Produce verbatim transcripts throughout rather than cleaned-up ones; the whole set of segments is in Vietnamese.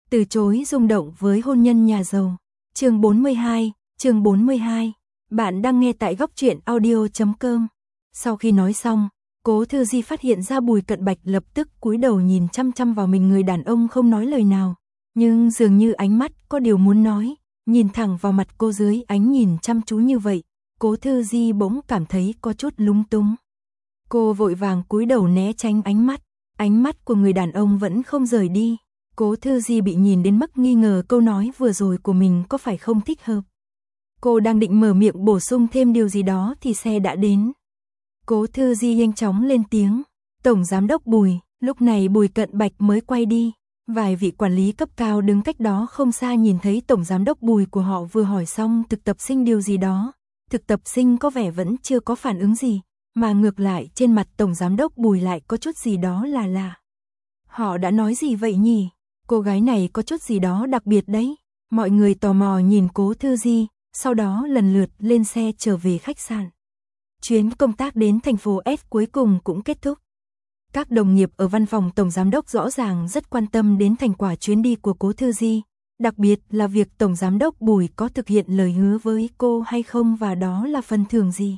Từ chối rung động với hôn nhân nhà giàu. Chương bốn mươi hai, chương bốn mươi hai. Bạn đang nghe tại góc truyện audio chấm com. Sau khi nói xong, Cố Thư Di phát hiện ra Bùi Cận Bạch lập tức cúi đầu nhìn chăm chăm vào mình, người đàn ông không nói lời nào, nhưng dường như ánh mắt có điều muốn nói, nhìn thẳng vào mặt cô dưới ánh nhìn chăm chú như vậy, Cố Thư Di bỗng cảm thấy có chút lúng túng. Cô vội vàng cúi đầu né tránh ánh mắt, ánh mắt của người đàn ông vẫn không rời đi. Cố Thư Di bị nhìn đến mức nghi ngờ câu nói vừa rồi của mình có phải không thích hợp. Cô đang định mở miệng bổ sung thêm điều gì đó thì xe đã đến. Cố Thư Di nhanh chóng lên tiếng, Tổng Giám đốc Bùi. Lúc này Bùi Cận Bạch mới quay đi. Vài vị quản lý cấp cao đứng cách đó không xa nhìn thấy Tổng Giám đốc Bùi của họ vừa hỏi xong thực tập sinh điều gì đó. Thực tập sinh có vẻ vẫn chưa có phản ứng gì, mà ngược lại trên mặt Tổng Giám đốc Bùi lại có chút gì đó là lạ. Họ đã nói gì vậy nhỉ? Cô gái này có chút gì đó đặc biệt đấy. Mọi người tò mò nhìn Cố Thư Di, sau đó lần lượt lên xe trở về khách sạn. Chuyến công tác đến thành phố S cuối cùng cũng kết thúc. Các đồng nghiệp ở văn phòng Tổng Giám đốc rõ ràng rất quan tâm đến thành quả chuyến đi của Cố Thư Di, đặc biệt là việc Tổng Giám đốc Bùi có thực hiện lời hứa với cô hay không và đó là phần thưởng gì.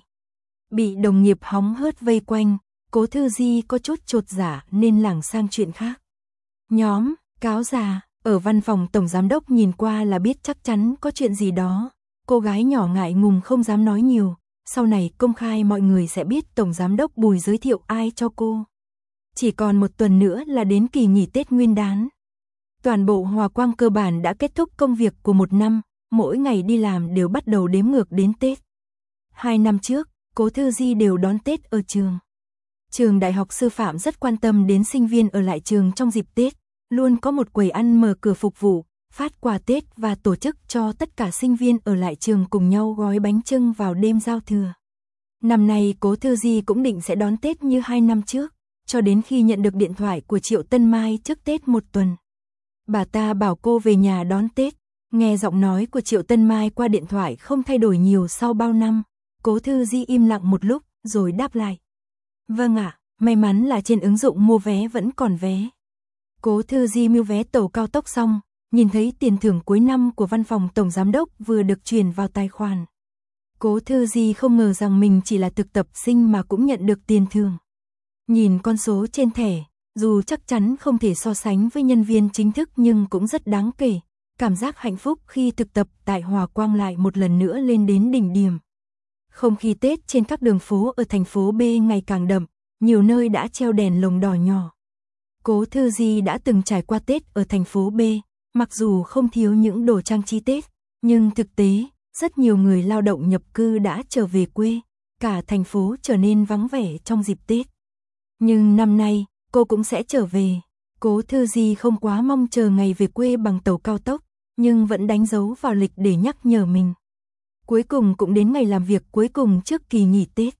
Bị đồng nghiệp hóng hớt vây quanh, Cố Thư Di có chút chột dạ nên lảng sang chuyện khác. Nhóm cáo già ở văn phòng Tổng Giám đốc nhìn qua là biết chắc chắn có chuyện gì đó. Cô gái nhỏ ngại ngùng không dám nói nhiều. Sau này công khai mọi người sẽ biết Tổng Giám đốc Bùi giới thiệu ai cho cô. Chỉ còn một tuần nữa là đến kỳ nghỉ Tết Nguyên đán. Toàn bộ Hòa Quang cơ bản đã kết thúc công việc của một năm, mỗi ngày đi làm đều bắt đầu đếm ngược đến Tết. Hai năm trước, Cố Thư Di đều đón Tết ở trường. Trường Đại học Sư phạm rất quan tâm đến sinh viên ở lại trường trong dịp Tết, luôn có một quầy ăn mở cửa phục vụ, phát quà Tết và tổ chức cho tất cả sinh viên ở lại trường cùng nhau gói bánh chưng vào đêm giao thừa. Năm nay Cố Thư Di cũng định sẽ đón Tết như hai năm trước, cho đến khi nhận được điện thoại của Triệu Tân Mai trước Tết một tuần. Bà ta bảo cô về nhà đón Tết, nghe giọng nói của Triệu Tân Mai qua điện thoại không thay đổi nhiều sau bao năm. Cố Thư Di im lặng một lúc rồi đáp lại. Vâng ạ, may mắn là trên ứng dụng mua vé vẫn còn vé. Cố Thư Di mua vé tàu cao tốc xong, nhìn thấy tiền thưởng cuối năm của văn phòng Tổng Giám đốc vừa được chuyển vào tài khoản. Cố Thư Di không ngờ rằng mình chỉ là thực tập sinh mà cũng nhận được tiền thưởng. Nhìn con số trên thẻ, dù chắc chắn không thể so sánh với nhân viên chính thức nhưng cũng rất đáng kể. Cảm giác hạnh phúc khi thực tập tại Hòa Quang lại một lần nữa lên đến đỉnh điểm. Không khí Tết trên các đường phố ở thành phố B ngày càng đậm, nhiều nơi đã treo đèn lồng đỏ nhỏ. Cố Thư Di đã từng trải qua Tết ở thành phố B, mặc dù không thiếu những đồ trang trí Tết, nhưng thực tế, rất nhiều người lao động nhập cư đã trở về quê, cả thành phố trở nên vắng vẻ trong dịp Tết. Nhưng năm nay, cô cũng sẽ trở về. Cố Thư Di không quá mong chờ ngày về quê bằng tàu cao tốc, nhưng vẫn đánh dấu vào lịch để nhắc nhở mình. Cuối cùng cũng đến ngày làm việc cuối cùng trước kỳ nghỉ Tết.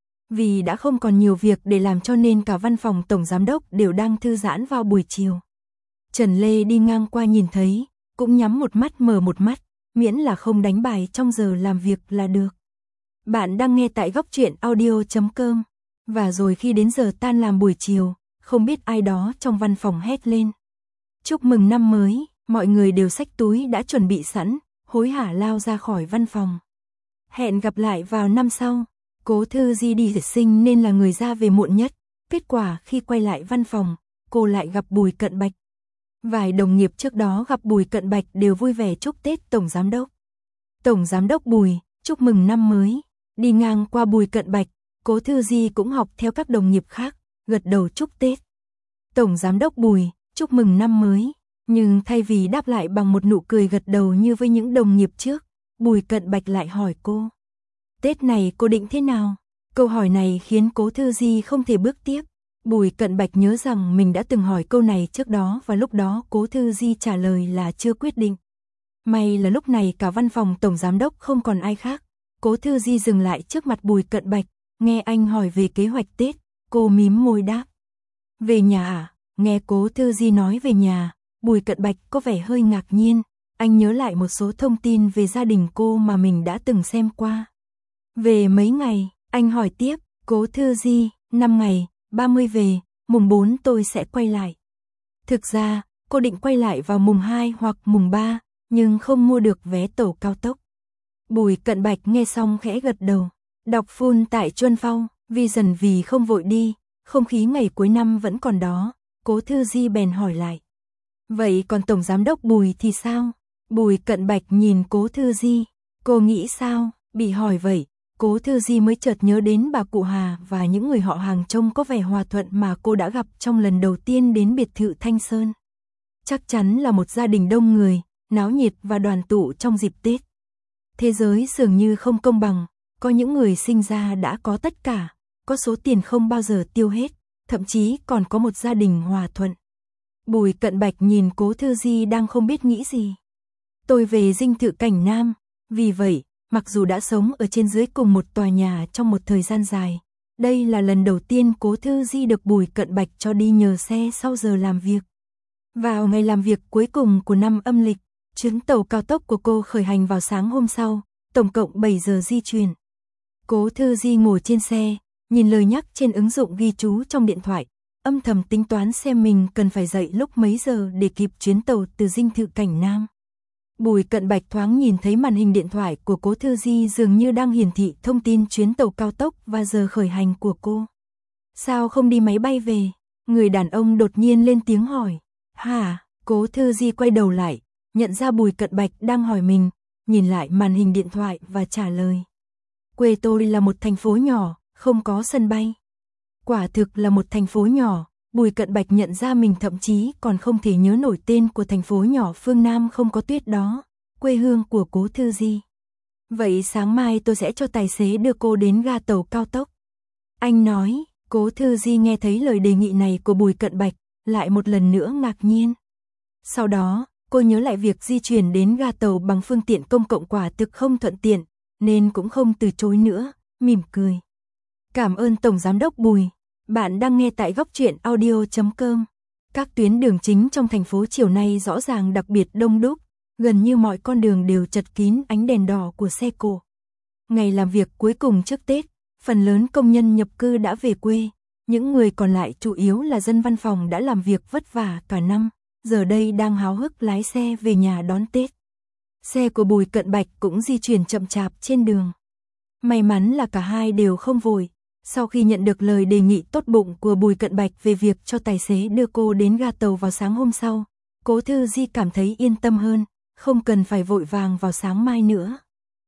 Vì đã không còn nhiều việc để làm cho nên cả văn phòng Tổng Giám đốc đều đang thư giãn vào buổi chiều. Trần Lê đi ngang qua nhìn thấy, cũng nhắm một mắt mở một mắt, miễn là không đánh bài trong giờ làm việc là được. Bạn đang nghe tại góc truyện audio chấm com. Và rồi khi đến giờ tan làm buổi chiều, không biết ai đó trong văn phòng hét lên. Chúc mừng năm mới, mọi người đều xách túi đã chuẩn bị sẵn, hối hả lao ra khỏi văn phòng. Hẹn gặp lại vào năm sau. Cố Thư Di đi thực sinh nên là người ra về muộn nhất. Kết quả khi quay lại văn phòng, cô lại gặp Bùi Cận Bạch. Vài đồng nghiệp trước đó gặp Bùi Cận Bạch đều vui vẻ chúc Tết Tổng Giám đốc. Tổng Giám đốc Bùi, chúc mừng năm mới. Đi ngang qua Bùi Cận Bạch, Cố Thư Di cũng học theo các đồng nghiệp khác, gật đầu chúc Tết. Tổng Giám đốc Bùi, chúc mừng năm mới. Nhưng thay vì đáp lại bằng một nụ cười gật đầu như với những đồng nghiệp trước, Bùi Cận Bạch lại hỏi cô. Tết này cô định thế nào? Câu hỏi này khiến Cố Thư Di không thể bước tiếp. Bùi Cận Bạch nhớ rằng mình đã từng hỏi câu này trước đó và lúc đó Cố Thư Di trả lời là chưa quyết định. May là lúc này cả văn phòng Tổng Giám đốc không còn ai khác. Cố Thư Di dừng lại trước mặt Bùi Cận Bạch, nghe anh hỏi về kế hoạch Tết, cô mím môi đáp. Về nhà à? Nghe Cố Thư Di nói về nhà, Bùi Cận Bạch có vẻ hơi ngạc nhiên. Anh nhớ lại một số thông tin về gia đình cô mà mình đã từng xem qua. Về mấy ngày, anh hỏi tiếp. Cố Thư Di, năm ngày, ba mươi về, mùng bốn tôi sẽ quay lại. Thực ra, cô cô định quay lại vào mùng hai hoặc mùng ba, nhưng không mua được vé tàu cao tốc. Bùi Cận Bạch nghe xong khẽ gật đầu. Đọc full tại Chuân Phong, Vision vì không vội đi, không khí ngày cuối năm vẫn còn đó. Cố Thư Di bèn hỏi lại. Vậy còn Tổng Giám đốc Bùi thì sao? Bùi Cận Bạch nhìn Cố Thư Di. Cô nghĩ sao? Bị hỏi vậy, Cố Thư Di mới chợt nhớ đến bà cụ Hà và những người họ hàng trông có vẻ hòa thuận mà cô đã gặp trong lần đầu tiên đến biệt thự Thanh Sơn. Chắc chắn là một gia đình đông người, náo nhiệt và đoàn tụ trong dịp Tết. Thế giới dường như không công bằng, có những người sinh ra đã có tất cả, có số tiền không bao giờ tiêu hết, thậm chí còn có một gia đình hòa thuận. Bùi Cận Bạch nhìn Cố Thư Di đang không biết nghĩ gì. Tôi về dinh thự Cảnh Nam, vì vậy, mặc dù đã sống ở trên dưới cùng một tòa nhà trong một thời gian dài, đây là lần đầu tiên Cố Thư Di được Bùi Cận Bạch cho đi nhờ xe sau giờ làm việc. Vào ngày làm việc cuối cùng của năm âm lịch, chuyến tàu cao tốc của cô khởi hành vào sáng hôm sau, tổng cộng bảy giờ di chuyển. Cố Thư Di ngồi trên xe, nhìn lời nhắc trên ứng dụng ghi chú trong điện thoại, âm thầm tính toán xem mình cần phải dậy lúc mấy giờ để kịp chuyến tàu từ dinh thự Cảnh Nam. Bùi Cận Bạch thoáng nhìn thấy màn hình điện thoại của Cố Thư Di dường như đang hiển thị thông tin chuyến tàu cao tốc và giờ khởi hành của cô. Sao không đi máy bay về? Người đàn ông đột nhiên lên tiếng hỏi. Hả? Cố Thư Di quay đầu lại, nhận ra Bùi Cận Bạch đang hỏi mình, nhìn lại màn hình điện thoại và trả lời. Quê tôi là một thành phố nhỏ, không có sân bay. Quả thực là một thành phố nhỏ, Bùi Cận Bạch nhận ra mình thậm chí còn không thể nhớ nổi tên của thành phố nhỏ phương Nam không có tuyết đó, quê hương của Cố Thư Di. Vậy sáng mai tôi sẽ cho tài xế đưa cô đến ga tàu cao tốc. Anh nói. Cố Thư Di nghe thấy lời đề nghị này của Bùi Cận Bạch, lại một lần nữa ngạc nhiên. Sau đó, cô nhớ lại việc di chuyển đến ga tàu bằng phương tiện công cộng quả thực không thuận tiện, nên cũng không từ chối nữa, mỉm cười. Cảm ơn Tổng Giám đốc Bùi. Bạn đang nghe tại góc truyện audio chấm com. Các tuyến đường chính trong thành phố chiều nay rõ ràng đặc biệt đông đúc, gần như mọi con đường đều chật kín ánh đèn đỏ của xe cộ. Ngày làm việc cuối cùng trước Tết, phần lớn công nhân nhập cư đã về quê, những người còn lại chủ yếu là dân văn phòng đã làm việc vất vả cả năm, giờ đây đang háo hức lái xe về nhà đón Tết. Xe của Bùi Cận Bạch cũng di chuyển chậm chạp trên đường. May mắn là cả hai đều không vội. Sau khi nhận được lời đề nghị tốt bụng của Bùi Cận Bạch về việc cho tài xế đưa cô đến ga tàu vào sáng hôm sau, Cố Thư Di cảm thấy yên tâm hơn, không cần phải vội vàng vào sáng mai nữa.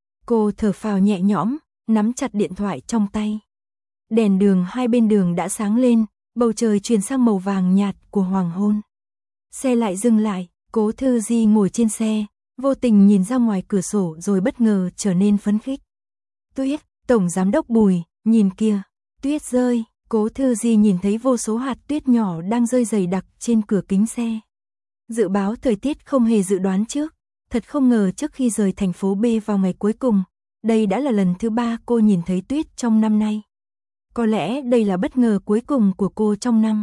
Cô thở phào nhẹ nhõm, nắm chặt điện thoại trong tay. Đèn đường hai bên đường đã sáng lên, bầu trời chuyển sang màu vàng nhạt của hoàng hôn. Xe lại dừng lại, Cố Thư Di ngồi trên xe, vô tình nhìn ra ngoài cửa sổ rồi bất ngờ trở nên phấn khích. Tuyết, Tổng Giám đốc Bùi, nhìn kìa, tuyết rơi. Cố Thư Di nhìn thấy vô số hạt tuyết nhỏ đang rơi dày đặc trên cửa kính xe. Dự báo thời tiết không hề dự đoán trước, thật không ngờ trước khi rời thành phố B vào ngày cuối cùng, đây đã là lần thứ ba cô nhìn thấy tuyết trong năm nay. Có lẽ đây là bất ngờ cuối cùng của cô trong năm.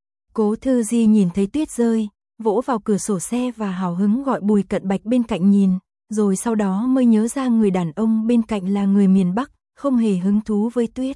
Cố Thư Di nhìn thấy tuyết rơi, vỗ vào cửa sổ xe và hào hứng gọi Bùi Cận Bạch bên cạnh nhìn, rồi sau đó mới nhớ ra người đàn ông bên cạnh là người miền Bắc, không hề hứng thú với tuyết.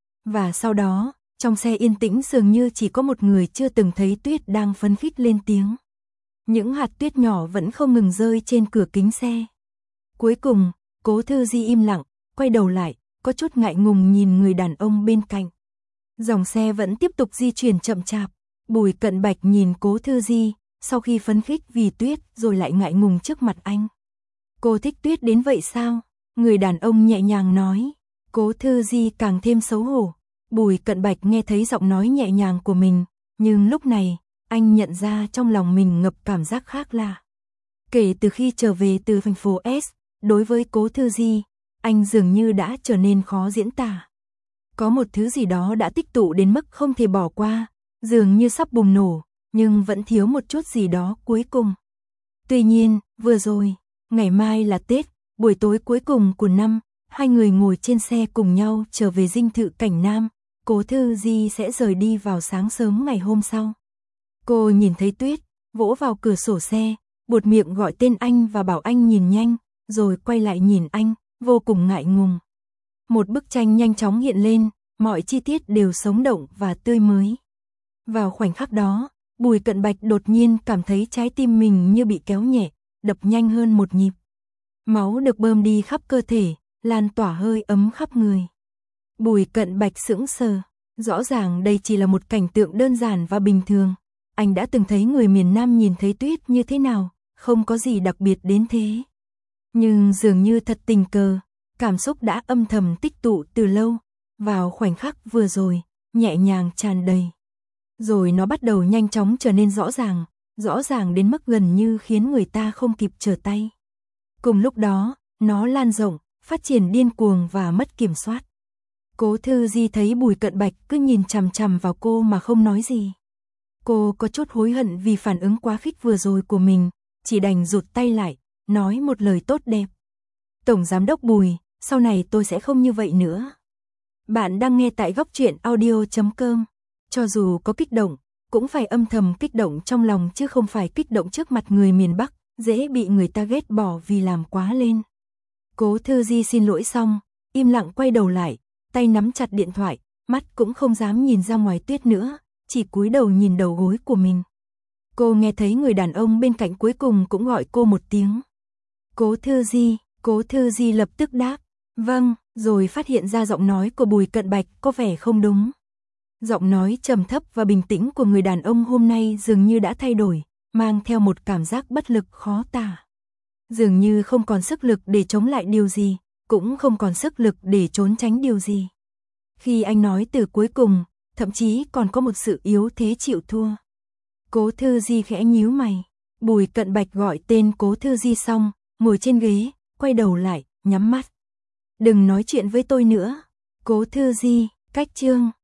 Và sau đó, trong xe yên tĩnh dường như chỉ có một người chưa từng thấy tuyết đang phấn khích lên tiếng. Những hạt tuyết nhỏ vẫn không ngừng rơi trên cửa kính xe. Cuối cùng, Cố Thư Di im lặng, quay đầu lại, có chút ngại ngùng nhìn người đàn ông bên cạnh. Dòng xe vẫn tiếp tục di chuyển chậm chạp. Bùi Cận Bạch nhìn Cố Thư Di, sau khi phấn khích vì tuyết rồi lại ngại ngùng trước mặt anh. Cô thích tuyết đến vậy sao? Người đàn ông nhẹ nhàng nói. Cố Thư Di càng thêm xấu hổ. Bùi Cận Bạch nghe thấy giọng nói nhẹ nhàng của mình, nhưng lúc này, anh nhận ra trong lòng mình ngập cảm giác khác lạ. Kể từ khi trở về từ thành phố S, đối với Cố Thư Di, anh dường như đã trở nên khó diễn tả. Có một thứ gì đó đã tích tụ đến mức không thể bỏ qua, dường như sắp bùng nổ, nhưng vẫn thiếu một chút gì đó cuối cùng. Tuy nhiên, vừa rồi, ngày mai là Tết, buổi tối cuối cùng của năm, hai người ngồi trên xe cùng nhau trở về dinh thự Cảnh Nam, Cố Thư Di sẽ rời đi vào sáng sớm ngày hôm sau. Cô nhìn thấy tuyết, vỗ vào cửa sổ xe, buột miệng gọi tên anh và bảo anh nhìn nhanh, rồi quay lại nhìn anh, vô cùng ngại ngùng. Một bức tranh nhanh chóng hiện lên, mọi chi tiết đều sống động và tươi mới. Vào khoảnh khắc đó, Bùi Cận Bạch đột nhiên cảm thấy trái tim mình như bị kéo nhẹ, đập nhanh hơn một nhịp. Máu được bơm đi khắp cơ thể, lan tỏa hơi ấm khắp người. Bùi Cận Bạch sững sờ, rõ ràng đây chỉ là một cảnh tượng đơn giản và bình thường. Anh đã từng thấy người miền Nam nhìn thấy tuyết như thế nào, không có gì đặc biệt đến thế. Nhưng dường như thật tình cờ, cảm xúc đã âm thầm tích tụ từ lâu, vào khoảnh khắc vừa rồi, nhẹ nhàng tràn đầy. Rồi nó bắt đầu nhanh chóng trở nên rõ ràng, rõ ràng đến mức gần như khiến người ta không kịp trở tay. Cùng lúc đó, nó lan rộng, phát triển điên cuồng và mất kiểm soát. Cố Thư Di thấy Bùi Cận Bạch cứ nhìn chằm chằm vào cô mà không nói gì. Cô có chút hối hận vì phản ứng quá khích vừa rồi của mình, chỉ đành rụt tay lại, nói một lời tốt đẹp. Tổng Giám đốc Bùi, sau này tôi sẽ không như vậy nữa. Bạn đang nghe tại góc truyện audio chấm com. Cho dù có kích động, cũng phải âm thầm kích động trong lòng chứ không phải kích động trước mặt người miền Bắc, dễ bị người ta ghét bỏ vì làm quá lên. Cố Thư Di xin lỗi xong, im lặng quay đầu lại, tay nắm chặt điện thoại, mắt cũng không dám nhìn ra ngoài tuyết nữa, chỉ cúi đầu nhìn đầu gối của mình. Cô nghe thấy người đàn ông bên cạnh cuối cùng cũng gọi cô một tiếng. Cố Thư Di, Cố Thư Di lập tức đáp, vâng, rồi phát hiện ra giọng nói của Bùi Cận Bạch có vẻ không đúng. Giọng nói trầm thấp và bình tĩnh của người đàn ông hôm nay dường như đã thay đổi, mang theo một cảm giác bất lực khó tả. Dường như không còn sức lực để chống lại điều gì, cũng không còn sức lực để trốn tránh điều gì. Khi anh nói từ cuối cùng, thậm chí còn có một sự yếu thế chịu thua. Cố Thư Di khẽ nhíu mày. Bùi Cận Bạch gọi tên Cố Thư Di xong, ngồi trên ghế, quay đầu lại, nhắm mắt. Đừng nói chuyện với tôi nữa. Cố Thư Di, cách chương.